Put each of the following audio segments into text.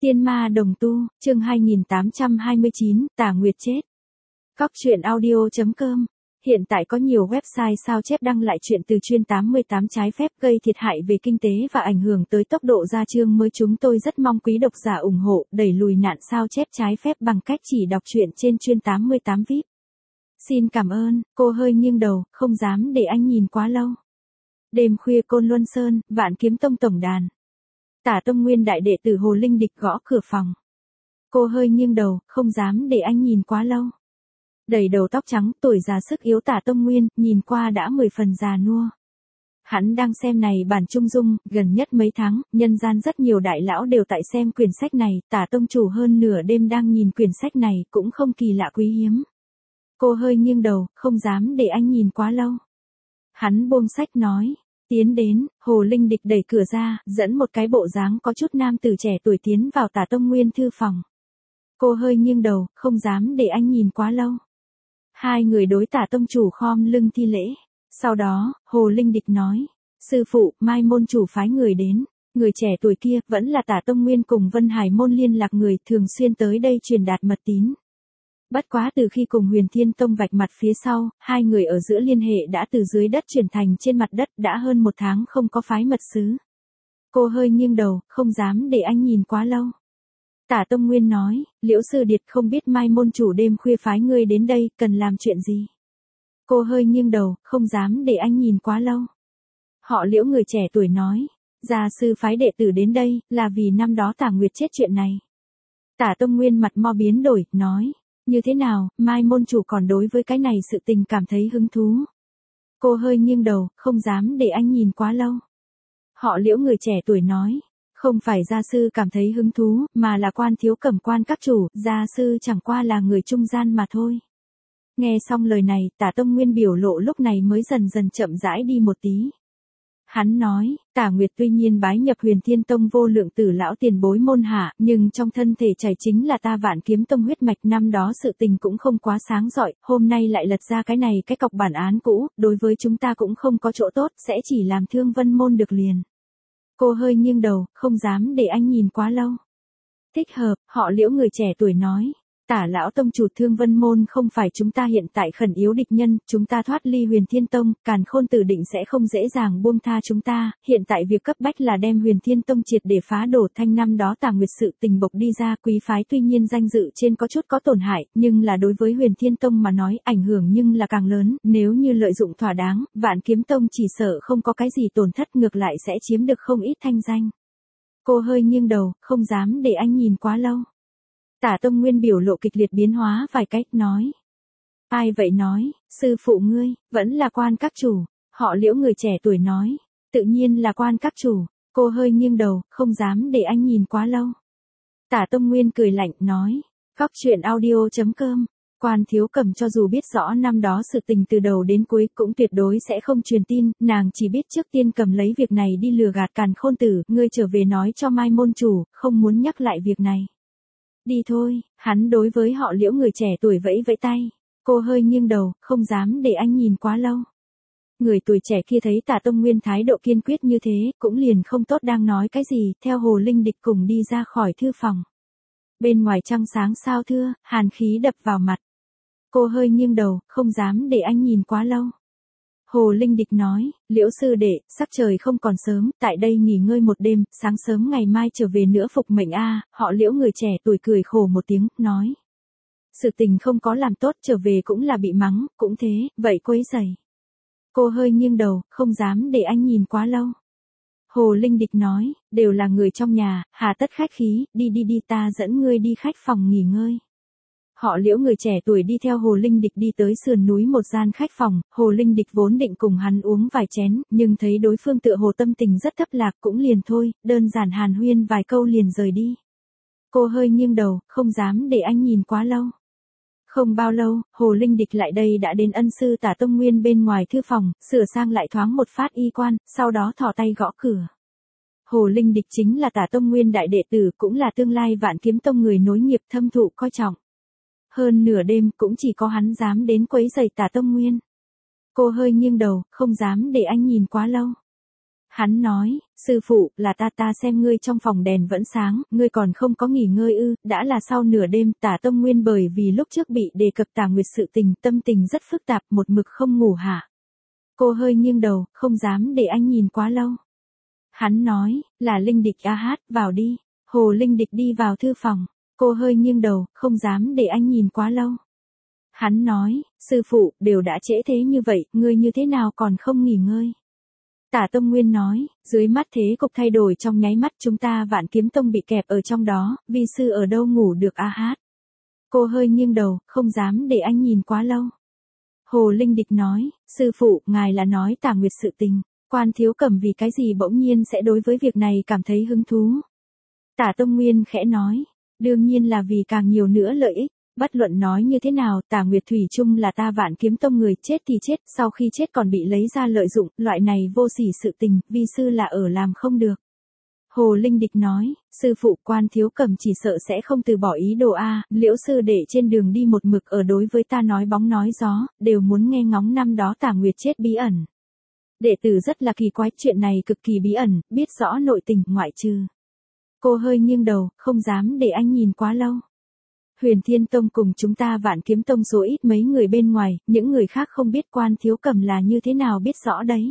Tiên ma đồng tu, chương 2829, Tà Nguyệt chết. Cóc truyện audio.com. Hiện tại có nhiều website sao chép đăng lại chuyện từ chuyên 88 trái phép gây thiệt hại về kinh tế và ảnh hưởng tới tốc độ ra chương mới. Chúng tôi rất mong quý độc giả ủng hộ, đẩy lùi nạn sao chép trái phép bằng cách chỉ đọc truyện trên chuyên 88 VIP. Xin cảm ơn. Cô hơi nghiêng đầu, không dám để anh nhìn quá lâu. Đêm khuya Côn Luân Sơn, Vạn Kiếm Tông tổng đàn. Tả Tông Nguyên đại đệ tử Hồ Linh Địch gõ cửa phòng. Cô hơi nghiêng đầu, không dám để anh nhìn quá lâu. Đầy đầu tóc trắng, tuổi già sức yếu Tả Tông Nguyên, nhìn qua đã 10 phần già nua. Hắn đang xem này bản trung dung, gần nhất mấy tháng, nhân gian rất nhiều đại lão đều tại xem quyển sách này, Tả Tông chủ hơn nửa đêm đang nhìn quyển sách này, cũng không kỳ lạ quý hiếm. Cô hơi nghiêng đầu, không dám để anh nhìn quá lâu. Hắn buông sách nói. Tiến đến, Hồ Linh Địch đẩy cửa ra, dẫn một cái bộ dáng có chút nam tử trẻ tuổi tiến vào Tả Tông Nguyên thư phòng. Cô hơi nghiêng đầu, không dám để anh nhìn quá lâu. Hai người đối Tả Tông chủ khom lưng thi lễ. Sau đó, Hồ Linh Địch nói, sư phụ, mai môn chủ phái người đến. Người trẻ tuổi kia, vẫn là Tả Tông Nguyên cùng Vân Hải môn liên lạc người, thường xuyên tới đây truyền đạt mật tín. Bất quá từ khi cùng Huyền Thiên Tông vạch mặt phía sau, hai người ở giữa liên hệ đã từ dưới đất chuyển thành trên mặt đất, đã hơn 1 tháng không có phái mật sứ. Cô hơi nghiêng đầu, không dám để anh nhìn quá lâu. Tả Tông Nguyên nói, Liễu Sư Điệt không biết mai môn chủ đêm khuya phái ngươi đến đây, cần làm chuyện gì. Cô hơi nghiêng đầu, không dám để anh nhìn quá lâu. Họ Liễu người trẻ tuổi nói, gia sư phái đệ tử đến đây, là vì năm đó Tả Nguyệt chết chuyện này. Tả Tông Nguyên mặt mo biến đổi, nói. Như thế nào, mai môn chủ còn đối với cái này sự tình cảm thấy hứng thú. Cô hơi nghiêng đầu, không dám để anh nhìn quá lâu. Họ Liễu người trẻ tuổi nói, không phải gia sư cảm thấy hứng thú, mà là Quan Thiếu Cẩm Quan các chủ, gia sư chẳng qua là người trung gian mà thôi. Nghe xong lời này, Tả Tông Nguyên biểu lộ lúc này mới dần dần chậm rãi đi một tí. Hắn nói, Tả Nguyệt tuy nhiên bái nhập Huyền Thiên Tông vô lượng tử lão tiền bối môn hạ, nhưng trong thân thể chảy chính là ta Vạn Kiếm Tông huyết mạch, năm đó sự tình cũng không quá sáng rọi, hôm nay lại lật ra cái này cái cọc bản án cũ, đối với chúng ta cũng không có chỗ tốt, sẽ chỉ làm thương Vân môn được liền. Cô hơi nghiêng đầu, không dám để anh nhìn quá lâu. Thích hợp, họ Liễu người trẻ tuổi nói. Tả lão tông chủ thương Vân môn không phải chúng ta hiện tại khẩn yếu địch nhân, chúng ta thoát ly Huyền Thiên Tông, Càn Khôn Tử định sẽ không dễ dàng buông tha chúng ta, hiện tại việc cấp bách là đem Huyền Thiên Tông triệt để phá đổ. Thanh năm đó Tả Nguyệt sự tình bộc đi ra, quý phái tuy nhiên danh dự trên có chút có tổn hại, nhưng là đối với Huyền Thiên Tông mà nói, ảnh hưởng nhưng là càng lớn, nếu như lợi dụng thỏa đáng, Vạn Kiếm Tông chỉ sợ không có cái gì tổn thất, ngược lại sẽ chiếm được không ít thanh danh. Cô hơi nghiêng đầu, không dám để anh nhìn quá lâu. Tả Tông Nguyên biểu lộ kịch liệt biến hóa vài cách, nói. Ai vậy nói, sư phụ ngươi, vẫn là Quan các chủ. Họ Liễu người trẻ tuổi nói, tự nhiên là Quan các chủ. Cô hơi nghiêng đầu, không dám để anh nhìn quá lâu. Tả Tông Nguyên cười lạnh, nói. Cóc truyện audio.com. Quan Thiếu Cẩm cho dù biết rõ năm đó sự tình từ đầu đến cuối cũng tuyệt đối sẽ không truyền tin, nàng chỉ biết trước tiên cầm lấy việc này đi lừa gạt Càn Khôn Tử, ngươi trở về nói cho mai môn chủ, không muốn nhắc lại việc này. Đi thôi, hắn đối với họ Liễu người trẻ tuổi vẫy vẫy tay. Cô hơi nghiêng đầu, không dám để anh nhìn quá lâu. Người tuổi trẻ kia thấy Tả Tông Nguyên thái độ kiên quyết như thế, cũng liền không tốt đang nói cái gì, theo Hồ Linh Địch cùng đi ra khỏi thư phòng. Bên ngoài trăng sáng sao thưa, hàn khí đập vào mặt. Cô hơi nghiêng đầu, không dám để anh nhìn quá lâu. Hồ Linh Địch nói, Liễu sư đệ, sắc trời không còn sớm, tại đây nghỉ ngơi một đêm, sáng sớm ngày mai trở về nữa phục mệnh a. Họ Liễu người trẻ tuổi cười khổ một tiếng, nói. Sự tình không có làm tốt, trở về cũng là bị mắng, cũng thế, vậy quấy rầy. Cô hơi nghiêng đầu, không dám để anh nhìn quá lâu. Hồ Linh Địch nói, đều là người trong nhà, hà tất khách khí, đi ta dẫn ngươi đi khách phòng nghỉ ngơi. Họ Liễu người trẻ tuổi đi theo Hồ Linh Địch đi tới sườn núi một gian khách phòng, Hồ Linh Địch vốn định cùng hắn uống vài chén, nhưng thấy đối phương tựa hồ tâm tình rất thấp lạc cũng liền thôi, đơn giản hàn huyên vài câu liền rời đi. Cô hơi nghiêng đầu, không dám để anh nhìn quá lâu. Không bao lâu, Hồ Linh Địch lại đây đã đến ân sư Tả Tông Nguyên bên ngoài thư phòng, sửa sang lại thoáng một phát y quan, sau đó thò tay gõ cửa. Hồ Linh Địch chính là Tả Tông Nguyên đại đệ tử, cũng là tương lai Vạn Kiếm Tông người nối nghiệp thâm thụ coi trọng. Hơn nửa đêm cũng chỉ có hắn dám đến quấy rầy Tả Tông Nguyên. Cô hơi nghiêng đầu, không dám để anh nhìn quá lâu. Hắn nói, sư phụ, là ta xem ngươi trong phòng đèn vẫn sáng, ngươi còn không có nghỉ ngơi ư, đã là sau nửa đêm. Tả Tông Nguyên bởi vì lúc trước bị đề cập Tả Nguyệt sự tình, tâm tình rất phức tạp, một mực không ngủ hả. Cô hơi nghiêng đầu, không dám để anh nhìn quá lâu. Hắn nói, là Linh Địch a hát, vào đi. Hồ Linh Địch đi vào thư phòng. Cô hơi nghiêng đầu, không dám để anh nhìn quá lâu. Hắn nói, sư phụ, đều đã trễ thế như vậy, ngươi như thế nào còn không nghỉ ngơi. Tả Tông Nguyên nói, dưới mắt thế cục thay đổi trong nháy mắt, chúng ta Vạn Kiếm Tông bị kẹp ở trong đó, vi sư ở đâu ngủ được a hát. Cô hơi nghiêng đầu, không dám để anh nhìn quá lâu. Hồ Linh Địch nói, sư phụ, ngài là nói Tả Nguyệt sự tình, Quan Thiếu Cẩm vì cái gì bỗng nhiên sẽ đối với việc này cảm thấy hứng thú. Tả Tông Nguyên khẽ nói, đương nhiên là vì càng nhiều nữa lợi ích. Bất luận nói như thế nào, Tả Nguyệt thủy chung là ta Vạn Kiếm Tông người, chết thì chết, sau khi chết còn bị lấy ra lợi dụng, loại này vô sỉ sự tình, vi sư là ở làm không được. Hồ Linh Địch nói, sư phụ, Quan Thiếu Cẩm chỉ sợ sẽ không từ bỏ ý đồ a, Liễu sư để trên đường đi một mực ở đối với ta nói bóng nói gió, đều muốn nghe ngóng năm đó Tả Nguyệt chết bí ẩn. Đệ tử rất là kỳ quái, chuyện này cực kỳ bí ẩn, biết rõ nội tình, ngoại trừ. Cô hơi nghiêng đầu, không dám để anh nhìn quá lâu. Huyền Thiên Tông cùng chúng ta Vạn Kiếm Tông số ít mấy người bên ngoài, những người khác không biết Quan Thiếu Cẩm là như thế nào biết rõ đấy.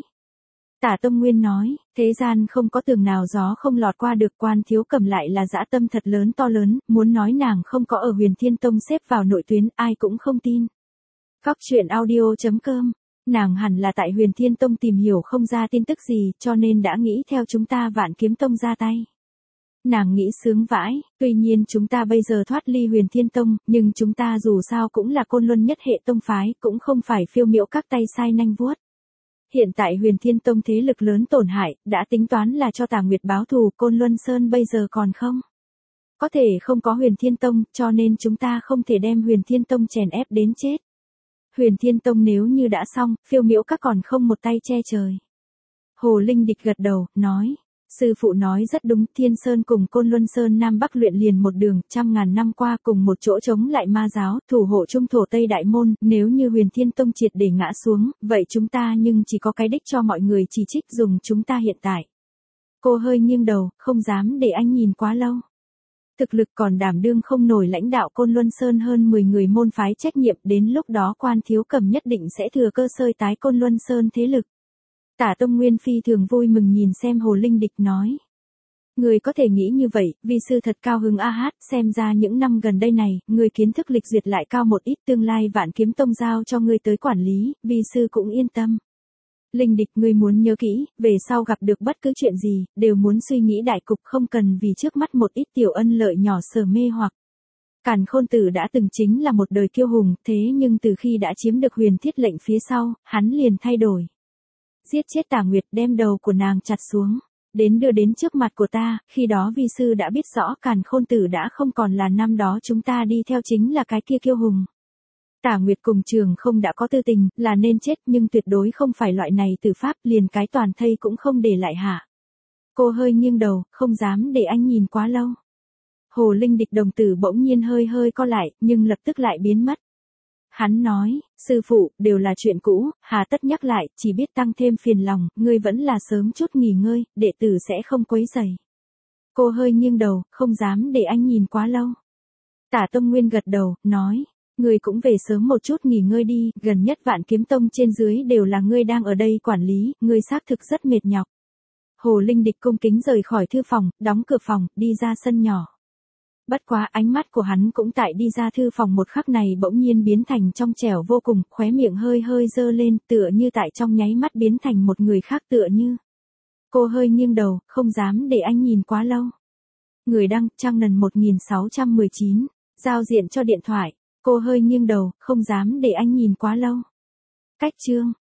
Tả Tông Nguyên nói, thế gian không có tường nào gió không lọt qua được, Quan Thiếu Cẩm lại là dã tâm thật lớn to lớn, muốn nói nàng không có ở Huyền Thiên Tông xếp vào nội tuyến, ai cũng không tin. Góc truyện audio.com, nàng hẳn là tại Huyền Thiên Tông tìm hiểu không ra tin tức gì, cho nên đã nghĩ theo chúng ta Vạn Kiếm Tông ra tay. Nàng nghĩ sướng vãi, tuy nhiên chúng ta bây giờ thoát ly Huyền Thiên Tông, nhưng chúng ta dù sao cũng là Côn Luân nhất hệ tông phái, cũng không phải phiêu miễu các tay sai nanh vuốt. Hiện tại Huyền Thiên Tông thế lực lớn tổn hại, đã tính toán là cho Tả Nguyệt báo thù, Côn Luân Sơn bây giờ còn không. Có thể không có Huyền Thiên Tông, cho nên chúng ta không thể đem Huyền Thiên Tông chèn ép đến chết. Huyền Thiên Tông nếu như đã xong, phiêu miễu các còn không một tay che trời. Hồ Linh Địch gật đầu, nói. Sư phụ nói rất đúng, Thiên Sơn cùng Côn Luân Sơn Nam Bắc luyện liền một đường, trăm ngàn năm qua cùng một chỗ chống lại ma giáo, thủ hộ trung thổ Tây Đại Môn, nếu như Huyền Thiên Tông triệt để ngã xuống, vậy chúng ta nhưng chỉ có cái đích cho mọi người chỉ trích dùng chúng ta hiện tại. Cô hơi nghiêng đầu, không dám để anh nhìn quá lâu. Thực lực còn đảm đương không nổi lãnh đạo Côn Luân Sơn hơn 10 người môn phái trách nhiệm, đến lúc đó Quan Thiếu Cẩm nhất định sẽ thừa cơ sơi tái Côn Luân Sơn thế lực. Tả Tông Nguyên phi thường vui mừng nhìn xem Hồ Linh Địch nói. Người có thể nghĩ như vậy, vi sư thật cao hứng a hát, xem ra những năm gần đây này, người kiến thức lịch duyệt lại cao một ít, tương lai Vạn Kiếm Tông giao cho ngươi tới quản lý, vi sư cũng yên tâm. Linh Địch, ngươi muốn nhớ kỹ, về sau gặp được bất cứ chuyện gì, đều muốn suy nghĩ đại cục, không cần vì trước mắt một ít tiểu ân lợi nhỏ sở mê hoặc. Càn Khôn Tử đã từng chính là một đời kiêu hùng, thế nhưng từ khi đã chiếm được huyền thiết lệnh phía sau, hắn liền thay đổi. Giết chết Tả Nguyệt, đem đầu của nàng chặt xuống, đưa đến trước mặt của ta, khi đó vi sư đã biết rõ Càn Khôn Tử đã không còn là năm đó chúng ta đi theo chính là cái kia kiêu hùng. Tả Nguyệt cùng Trường Không đã có tư tình, là nên chết nhưng tuyệt đối không phải loại này tử pháp, liền cái toàn thây cũng không để lại hả. Cô hơi nghiêng đầu, không dám để anh nhìn quá lâu. Hồ Linh Địch đồng tử bỗng nhiên hơi co lại, nhưng lập tức lại biến mất. Hắn nói, sư phụ, đều là chuyện cũ, hà tất nhắc lại, chỉ biết tăng thêm phiền lòng, ngươi vẫn là sớm chút nghỉ ngơi, đệ tử sẽ không quấy rầy. Cô hơi nghiêng đầu, không dám để anh nhìn quá lâu. Tả Tông Nguyên gật đầu, nói, ngươi cũng về sớm một chút nghỉ ngơi đi, gần nhất Vạn Kiếm Tông trên dưới đều là ngươi đang ở đây quản lý, ngươi xác thực rất mệt nhọc. Hồ Linh Địch cung kính rời khỏi thư phòng, đóng cửa phòng, đi ra sân nhỏ. Bất quá ánh mắt của hắn cũng tại đi ra thư phòng một khắc này bỗng nhiên biến thành trong trẻo vô cùng, khóe miệng hơi dơ lên, tựa như tại trong nháy mắt biến thành một người khác tựa như. Cô hơi nghiêng đầu, không dám để anh nhìn quá lâu. Người đăng, trang nần 1619, giao diện cho điện thoại. Cô hơi nghiêng đầu, không dám để anh nhìn quá lâu. Cách chương.